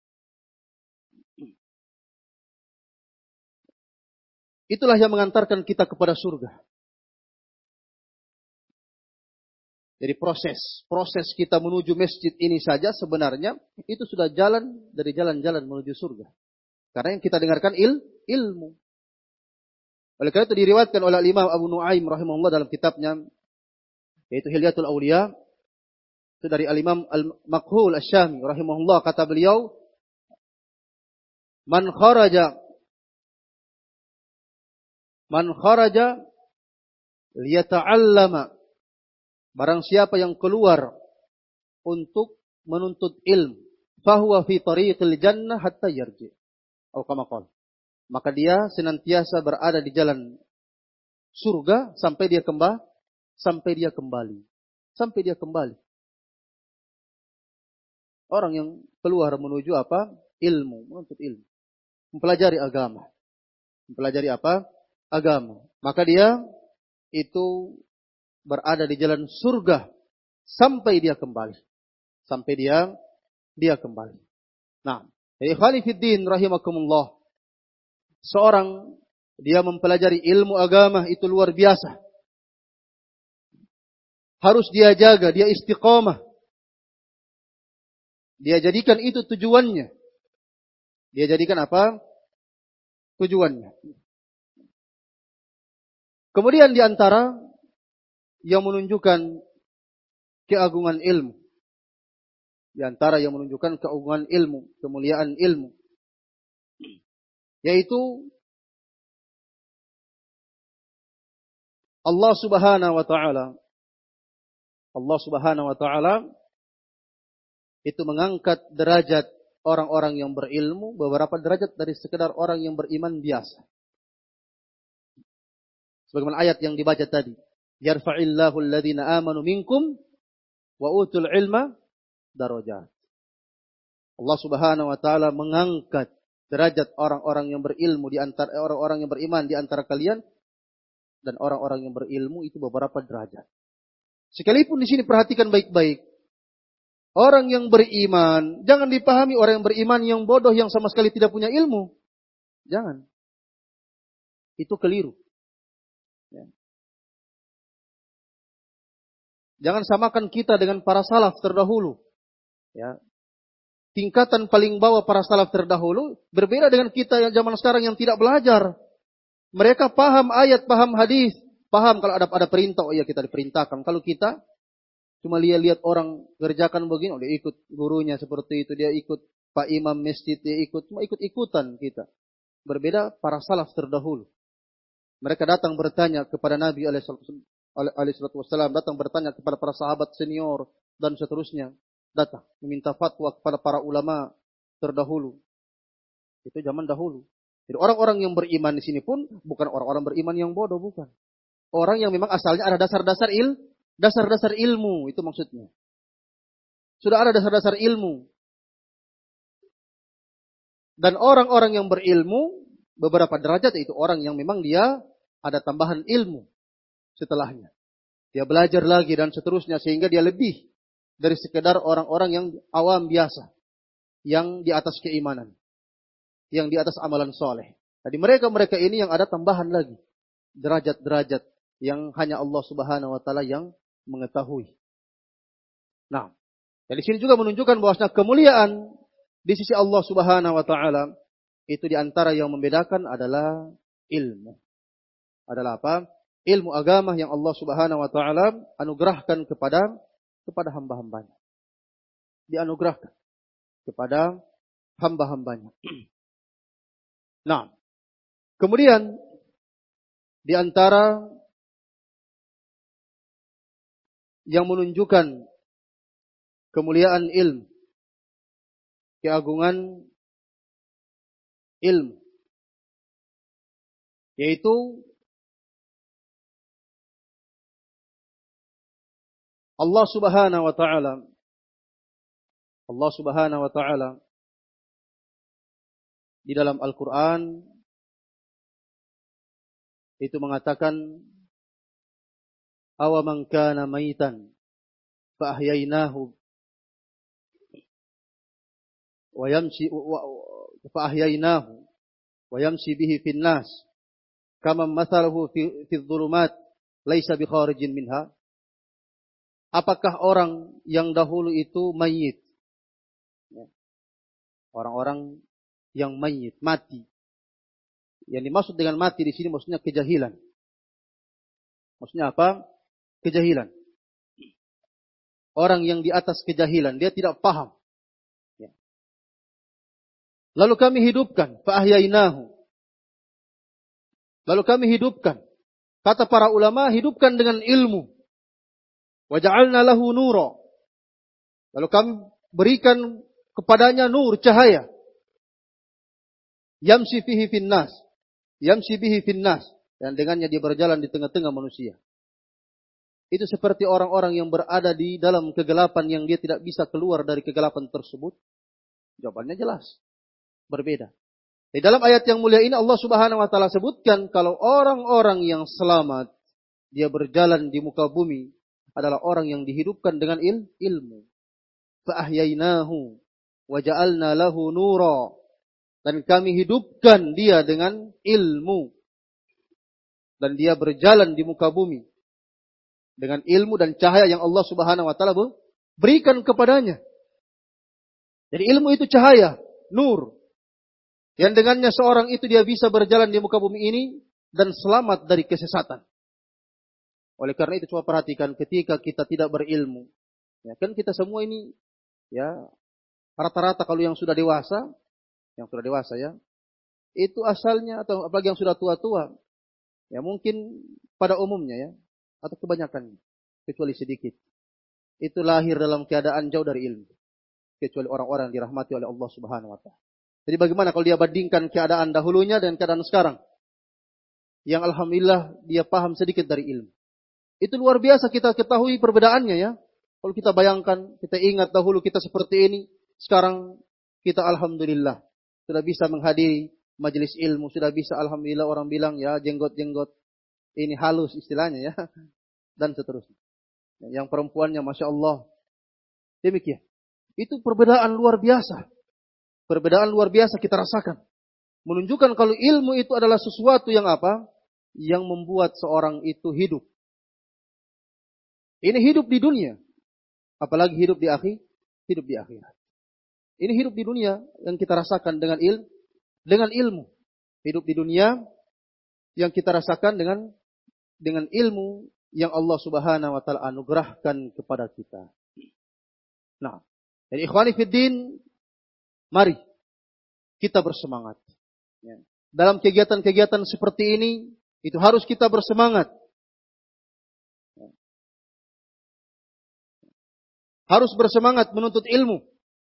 Itulah yang mengantarkan kita kepada surga. Jadi proses kita menuju masjid ini saja sebenarnya itu sudah jalan dari jalan-jalan menuju surga. Karena yang kita dengarkan ilmu. Oleh karena itu diriwayatkan oleh Imam Abu Nuaim rahimahullah dalam kitabnya yaitu Hilyatul Auliya. Itu dari Al-Imam Al-Makhul Asy-Syami rahimahullah, kata beliau, "Man kharaja Man kharaja liyata'allama. Barang siapa yang keluar untuk menuntut ilmu, fahuwa fi tariqil jannah hatta yarji. Atau kama qala. Maka dia senantiasa berada di jalan surga sampai dia kembali. Sampai dia kembali. Orang yang keluar menuju apa? Ilmu, menuntut ilmu. Mempelajari agama. Mempelajari apa? Agama. Maka dia itu berada di jalan surga sampai dia kembali. Sampai dia kembali. Nah, ikhwani fiddin rahimakumullah. Seorang dia mempelajari ilmu agama itu luar biasa. Harus dia jaga, dia istiqamah. Dia jadikan itu tujuannya. Dia jadikan apa? Tujuannya. Kemudian di antara yang menunjukkan keagungan ilmu. Di antara yang menunjukkan keagungan ilmu, kemuliaan ilmu. Yaitu Allah Subhanahu wa taala. Allah Subhanahu wa taala itu mengangkat derajat orang-orang yang berilmu beberapa derajat dari sekedar orang yang beriman biasa. Sebagaimana ayat yang dibaca tadi, yarfa'illahu alladhina amanu minkum wa utul ilma darajat. Allah Subhanahu wa taala mengangkat derajat orang-orang yang berilmu di antara orang-orang yang beriman di antara kalian, dan orang-orang yang berilmu itu beberapa derajat. Sekalipun di sini perhatikan baik-baik. Orang yang beriman, jangan dipahami orang yang beriman yang bodoh yang sama sekali tidak punya ilmu. Jangan. Itu keliru. Ya. Jangan samakan kita dengan para salaf terdahulu. Ya. Tingkatan paling bawah para salaf terdahulu berbeda dengan kita yang zaman sekarang yang tidak belajar. Mereka paham ayat, paham hadis, paham kalau ada perintah, oh iya kita diperintahkan. Kalau kita cuma lihat orang kerjakan begini, oh dia ikut gurunya seperti itu, dia ikut Pak Imam masjid, dia ikut, cuma ikut-ikutan kita. Berbeda para salaf terdahulu. Mereka datang bertanya kepada Nabi alaihissalam, datang bertanya kepada para sahabat senior dan seterusnya. Datang meminta fatwa kepada para ulama terdahulu. Itu zaman dahulu. Jadi orang-orang yang beriman di sini pun bukan orang-orang beriman yang bodoh, bukan. Orang yang memang asalnya ada dasar-dasar ilmu, itu maksudnya. Sudah ada dasar-dasar ilmu. Dan orang-orang yang berilmu beberapa derajat itu orang yang memang dia ada tambahan ilmu setelahnya. Dia belajar lagi dan seterusnya sehingga dia lebih dari sekedar orang-orang yang awam biasa, yang di atas keimanan, yang di atas amalan soleh. Jadi mereka ini yang ada tambahan lagi, derajat-derajat yang hanya Allah Subhanahu wa taala yang mengetahui. Nah, dari sini juga menunjukkan bahwasanya kemuliaan di sisi Allah Subhanahu wa taala itu di antara yang membedakan adalah ilmu. Adalah apa? Ilmu agama yang Allah Subhanahu wa taala anugerahkan kepada hamba-hambanya. Dianugerahkan kepada hamba-hambanya. Nah, kemudian di antara yang menunjukkan kemuliaan ilmu, keagungan ilmu, yaitu Allah Subhanahu wa taala di dalam Al-Qur'an itu mengatakan awa man kana maitan fa ahyainahu wa yamshi bihi fin nas kama mathaluhu fi dhulumat laisa bi kharijin minha. Apakah orang yang dahulu itu mayit? Orang-orang yang mayit, mati. Yang dimaksud dengan mati di sini maksudnya kejahilan. Maksudnya apa? Kejahilan. Orang yang di atas kejahilan, dia tidak paham. Lalu kami hidupkan, fa ahyainahu. Lalu kami hidupkan. Kata para ulama, hidupkan dengan ilmu. Wa ja'alna lahu nura. Lalu kami berikan kepadanya nur, cahaya. Yamshi fihi finnas. Yamshi bihi finnas. Dan dengannya dia berjalan di tengah-tengah manusia. Itu seperti orang-orang yang berada di dalam kegelapan yang dia tidak bisa keluar dari kegelapan tersebut. Jawabannya jelas. Berbeda. Di dalam ayat yang mulia ini Allah Subhanahu wa taala sebutkan kalau orang-orang yang selamat dia berjalan di muka bumi adalah orang yang dihidupkan dengan ilmu. Fa ahyainahu wa ja'alna lahu nura. Dan kami hidupkan dia dengan ilmu. Dan dia berjalan di muka bumi dengan ilmu dan cahaya yang Allah Subhanahu wa taala berikan kepadanya. Jadi ilmu itu cahaya, nur. Yang dengannya seorang itu dia bisa berjalan di muka bumi ini dan selamat dari kesesatan. Oleh karena itu coba perhatikan ketika kita tidak berilmu. Ya, kan kita semua ini ya rata-rata kalau yang sudah dewasa ya, itu asalnya atau apalagi yang sudah tua-tua, ya mungkin pada umumnya ya, atau kebanyakan, kecuali sedikit, itu lahir dalam keadaan jauh dari ilmu. Kecuali orang-orang yang dirahmati oleh Allah Subhanahu wa taala. Jadi bagaimana kalau dia bandingkan keadaan dahulunya dan keadaan sekarang? Yang alhamdulillah dia paham sedikit dari ilmu. Itu luar biasa kita ketahui perbedaannya ya. Kalau kita bayangkan, kita ingat dahulu kita seperti ini, sekarang kita alhamdulillah sudah bisa menghadiri majelis ilmu, sudah bisa alhamdulillah orang bilang ya jenggot-jenggot ini halus istilahnya ya, dan seterusnya. Yang perempuannya Masya Allah. Demikian. Itu perbedaan luar biasa. Perbedaan luar biasa kita rasakan. Menunjukkan kalau ilmu itu adalah sesuatu yang apa? Yang membuat seorang itu hidup. Ini hidup di dunia. Apalagi hidup di akhirat. Ini hidup di dunia yang kita rasakan dengan ilmu. Hidup di dunia yang kita rasakan dengan ilmu yang Allah Subhanahu wa taala anugerahkan kepada kita. Nah, jadi ikhwani fiddin, mari kita bersemangat. Ya. Dalam kegiatan-kegiatan seperti ini, itu harus kita bersemangat. Ya. Harus bersemangat menuntut ilmu.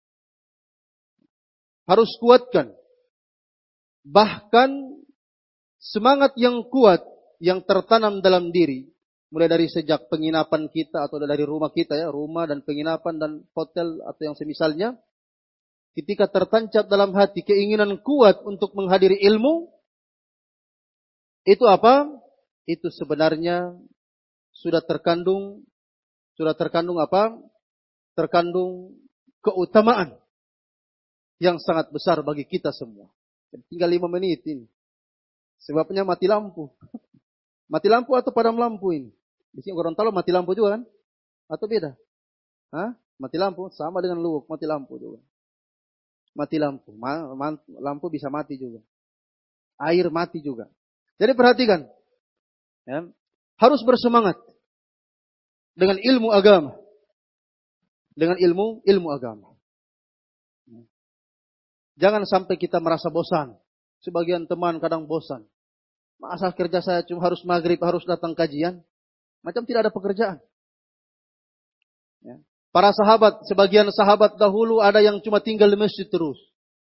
Harus kuatkan. Bahkan semangat yang kuat yang tertanam dalam diri, mulai dari sejak penginapan kita atau dari rumah kita ya, rumah dan penginapan dan hotel atau yang semisalnya, ketika tertancap dalam hati keinginan kuat untuk menghadiri ilmu, itu apa? Itu sebenarnya sudah terkandung apa? Terkandung keutamaan yang sangat besar bagi kita semua. Tinggal 5 menit ini. Sebabnya mati lampu. Mati lampu atau padam lampu ini? Di sini Gorontalo mati lampu juga kan? Atau beda? Hah? Mati lampu sama dengan Luwuk, mati lampu juga. Mati lampu. Lampu bisa mati juga. Air mati juga. Jadi perhatikan. Ya, harus bersemangat. Dengan ilmu agama. Dengan ilmu agama. Jangan sampai kita merasa bosan. Sebagian teman kadang bosan. Masa kerja saya cuma harus maghrib, harus datang kajian. Macam tidak ada pekerjaan. Ya. Para sahabat, sebagian sahabat dahulu ada yang cuma tinggal di masjid terus.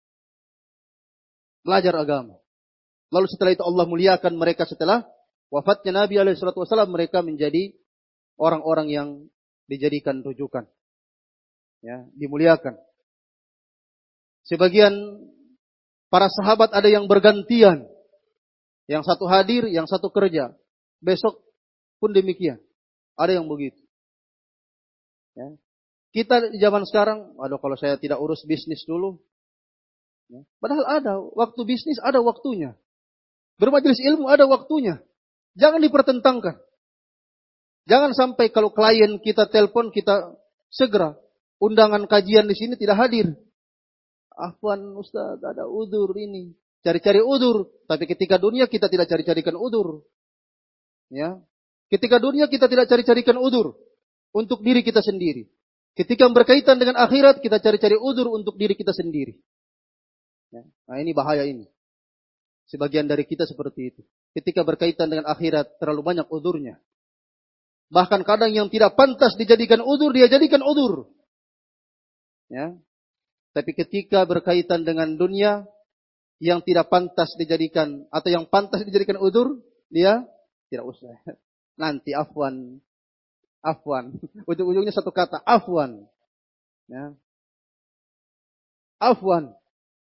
Belajar agama. Lalu setelah itu Allah muliakan mereka setelah wafatnya Nabi SAW. Mereka menjadi orang-orang yang dijadikan rujukan. Ya, dimuliakan. Sebagian para sahabat ada yang bergantian. Yang satu hadir, yang satu kerja. Besok pun demikian. Ada yang begitu. Ya. Kita di zaman sekarang, aduh kalau saya tidak urus bisnis dulu. Ya. Padahal ada waktu bisnis, ada waktunya. Bermajelis ilmu ada waktunya. Jangan dipertentangkan. Jangan sampai kalau klien kita telepon, kita segera. Undangan kajian di sini tidak hadir. Afwan Ustaz, ada udzur ini. Cari-cari udzur. Tapi ketika dunia kita tidak cari-carikan udzur. Ya. Ketika dunia kita tidak cari-carikan udzur untuk diri kita sendiri. Ketika berkaitan dengan akhirat kita cari-cari udzur untuk diri kita sendiri. Ya. Nah ini bahaya ini. Sebagian dari kita seperti itu. Ketika berkaitan dengan akhirat, terlalu banyak udurnya. Bahkan kadang yang tidak pantas dijadikan udur, dia jadikan udur. Ya. Tapi ketika berkaitan dengan dunia, yang tidak pantas dijadikan, atau yang pantas dijadikan udur, dia tidak usah. Nanti afwan. Afwan. Ujung-ujungnya satu kata, afwan. Ya. Afwan.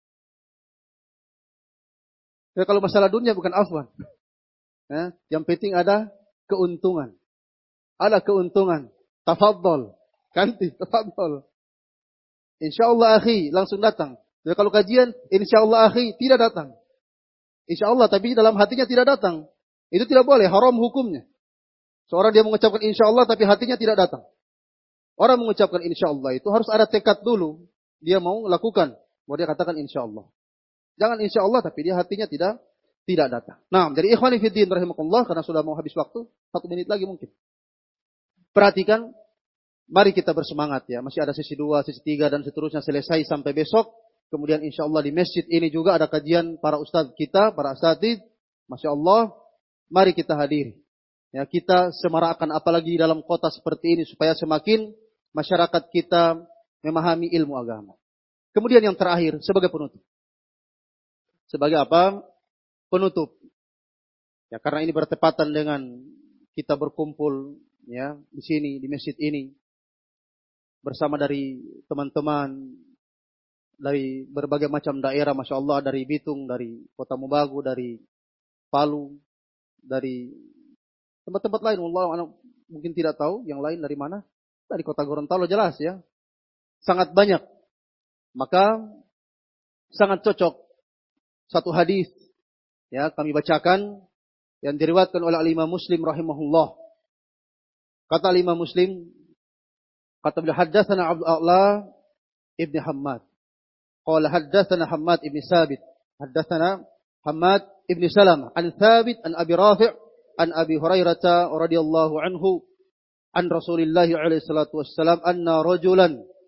Ya, kalau masalah dunia bukan afwan. Ya. Yang penting ada keuntungan. Ada keuntungan. Tafadhol. Ganti, tafadhol. InsyaAllah akhi, langsung datang. Jadi kalau kajian, InsyaAllah akhi, tidak datang. InsyaAllah, tapi dalam hatinya tidak datang. Itu tidak boleh, haram hukumnya. Seorang dia mengucapkan InsyaAllah, tapi hatinya tidak datang. Orang mengucapkan InsyaAllah itu harus ada tekad dulu. Dia mau lakukan. Mau dia katakan InsyaAllah. Jangan InsyaAllah, tapi dia hatinya tidak datang. Nah, jadi ikhwani fiddin rahimakumullah, karena sudah mau habis waktu, 1 menit lagi mungkin. Perhatikan, mari kita bersemangat ya. Masih ada sesi 2, sesi 3 dan seterusnya selesai sampai besok. Kemudian insyaAllah di masjid ini juga ada kajian para ustadz kita, para asatidz. Masya Allah, mari kita hadiri. Ya, kita semarakkan apalagi dalam kota seperti ini supaya semakin masyarakat kita memahami ilmu agama. Kemudian yang terakhir sebagai penutup. Sebagai apa? Penutup. Ya, karena ini bertepatan dengan kita berkumpul ya di sini di masjid ini bersama dari teman-teman dari berbagai macam daerah, Masya Allah, dari Bitung, dari Kota Mubagu, dari Palu, dari tempat-tempat lain. Allah mungkin tidak tahu, yang lain dari mana? Dari Kota Gorontalo jelas ya. Sangat banyak. Maka sangat cocok satu hadis ya kami bacakan yang diriwayatkan oleh Imam Muslim rahimahullah. Kata Imam Muslim, kata beliau, haddatsana Abdul A'la ibn Hammad. قال حدثنا حماد بن ثابت حدثنا حماد بن سلمة عن ثابت عن أبي رافع عن أبي هريرة رضي الله عنه عن رسول الله عليه الصلاة والسلام أن رجلا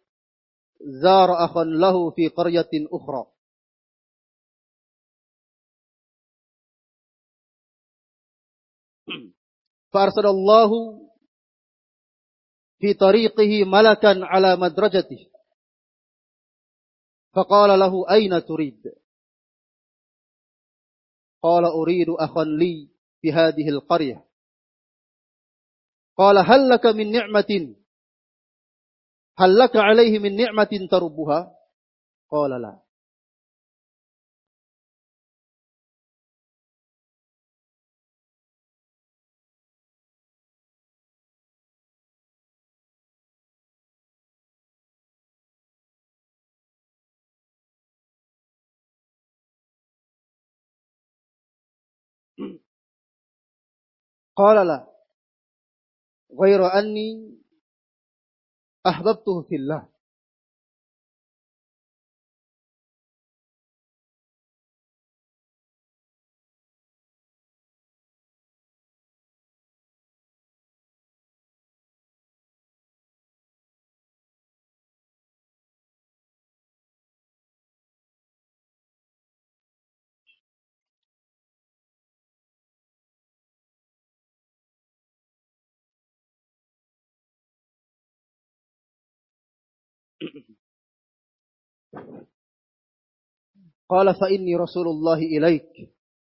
زار أخا له في قرية أخرى فأرسل الله في طريقه ملكا على مدرجته فقال له أين تريد قال أريد أخا لي في هذه القرية قال هل لك من نعمة هل لك عليه من نعمة تربها قال لا قال لا غير أني أحببته في الله قال فإني رسول الله إليك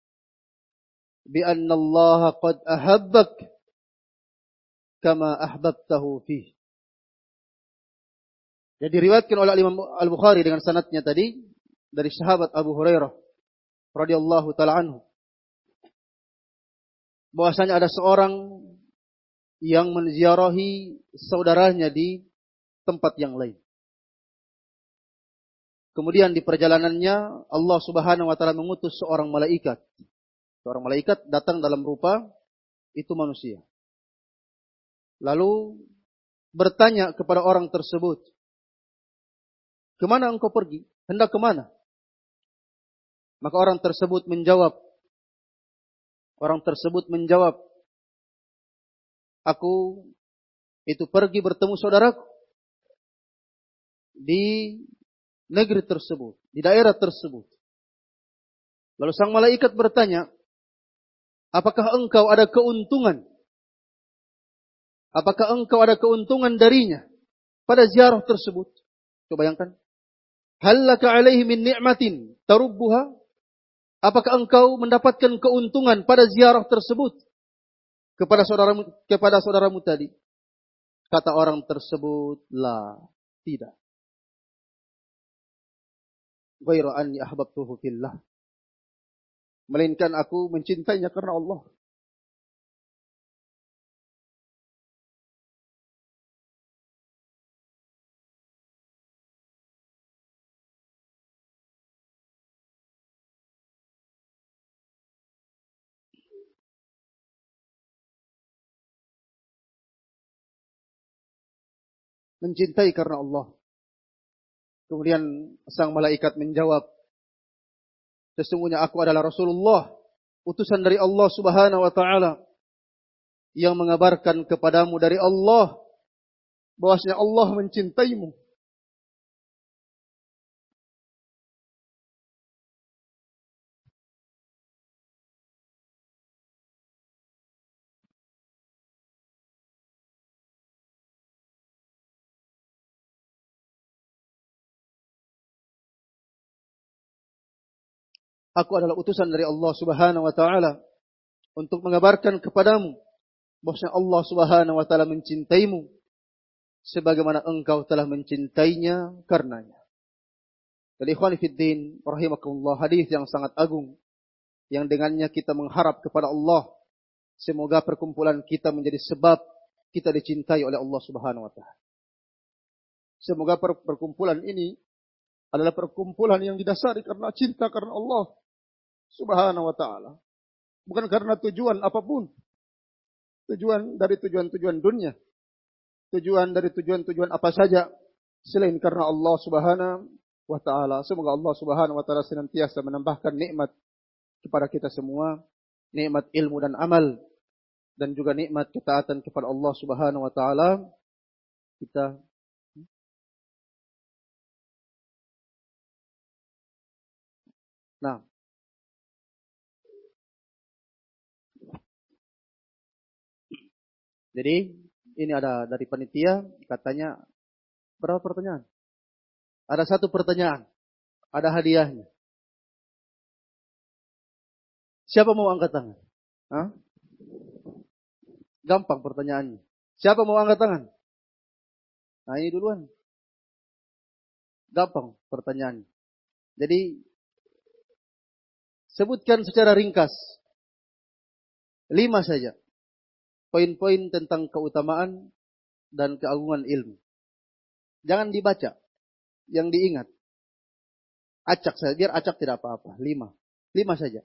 بأن الله قد أحبك كما أحببته فيه. Jadi diriwayatkan oleh Imam Al-Bukhari dengan sanadnya tadi dari sahabat Abu Hurairah radhiyallahu taala anhu bahwasanya ada seorang yang menziarahi saudaranya di tempat yang lain. Kemudian di perjalanannya Allah Subhanahu wa taala mengutus seorang malaikat. Seorang malaikat datang dalam rupa itu manusia. Lalu bertanya kepada orang tersebut, "Kemana engkau pergi? Hendak kemana?" Maka orang tersebut menjawab, "Aku itu pergi bertemu saudaraku di negeri tersebut, di daerah tersebut. Lalu sang malaikat bertanya, apakah engkau ada keuntungan? Apakah engkau ada keuntungan darinya pada ziarah tersebut? Coba bayangkan. Hal laka alaihi min ni'matin tarubbuha? Apakah engkau mendapatkan keuntungan pada ziarah tersebut kepada saudaramu tadi? Kata orang tersebut, la, tidak. Ghairu anni ahbabtuhu fillah. Melainkan aku mencintainya karena Allah. Mencintai karena Allah. Kemudian sang malaikat menjawab, sesungguhnya aku adalah Rasulullah, utusan dari Allah Subhanahu wa taala, yang mengabarkan kepadamu dari Allah bahwasanya Allah mencintaimu. Aku adalah utusan dari Allah Subhanahu wa taala untuk mengabarkan kepadamu bahwasanya Allah Subhanahu wa taala mencintaimu sebagaimana engkau telah mencintainya karenanya. Jadi ikhwan fiddin rahimakumullah, hadis yang sangat agung yang dengannya kita mengharap kepada Allah semoga perkumpulan kita menjadi sebab kita dicintai oleh Allah Subhanahu wa taala. Semoga perkumpulan ini adalah perkumpulan yang didasari karena cinta karena Allah Subhanahu wa taala. Bukan karena tujuan apapun. Tujuan dari tujuan-tujuan dunia. Tujuan dari tujuan-tujuan apa saja selain karena Allah Subhanahu wa taala. Semoga Allah Subhanahu wa taala senantiasa menambahkan nikmat kepada kita semua, nikmat ilmu dan amal, dan juga nikmat ketaatan kepada Allah Subhanahu wa taala. Kita Jadi ini ada dari panitia, katanya berapa pertanyaan? Ada 1 pertanyaan, ada hadiahnya. Siapa mau angkat tangan? Hah? Gampang pertanyaannya. Siapa mau angkat tangan? Nah ini duluan. Gampang pertanyaannya. Jadi sebutkan secara ringkas 5 saja poin-poin tentang keutamaan dan keagungan ilmu. Jangan dibaca, yang diingat. Acak saja, biar acak tidak apa-apa. 5 saja.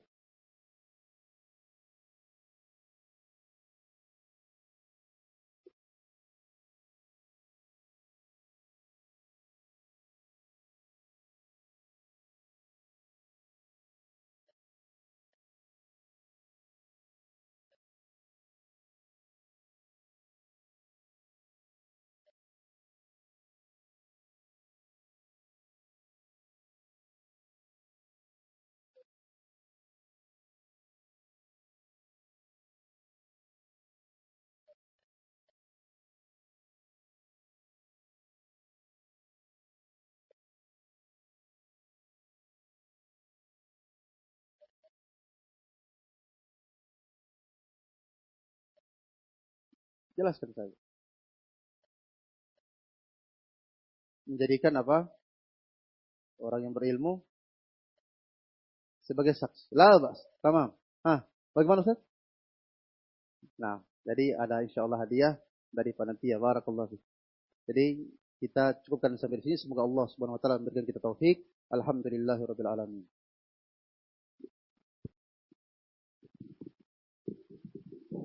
Jelaskan saja. Menjadikan apa? Orang yang berilmu sebagai saksi. Labas. Tamam. Bagaimana Ustaz? Nah, jadi ada insyaallah hadiah dari panitia. Barakallahu fiik. Jadi kita cukupkan sampai di sini. Semoga Allah Subhanahu wa taala memberikan kita taufik. Alhamdulillahirabbil alamin.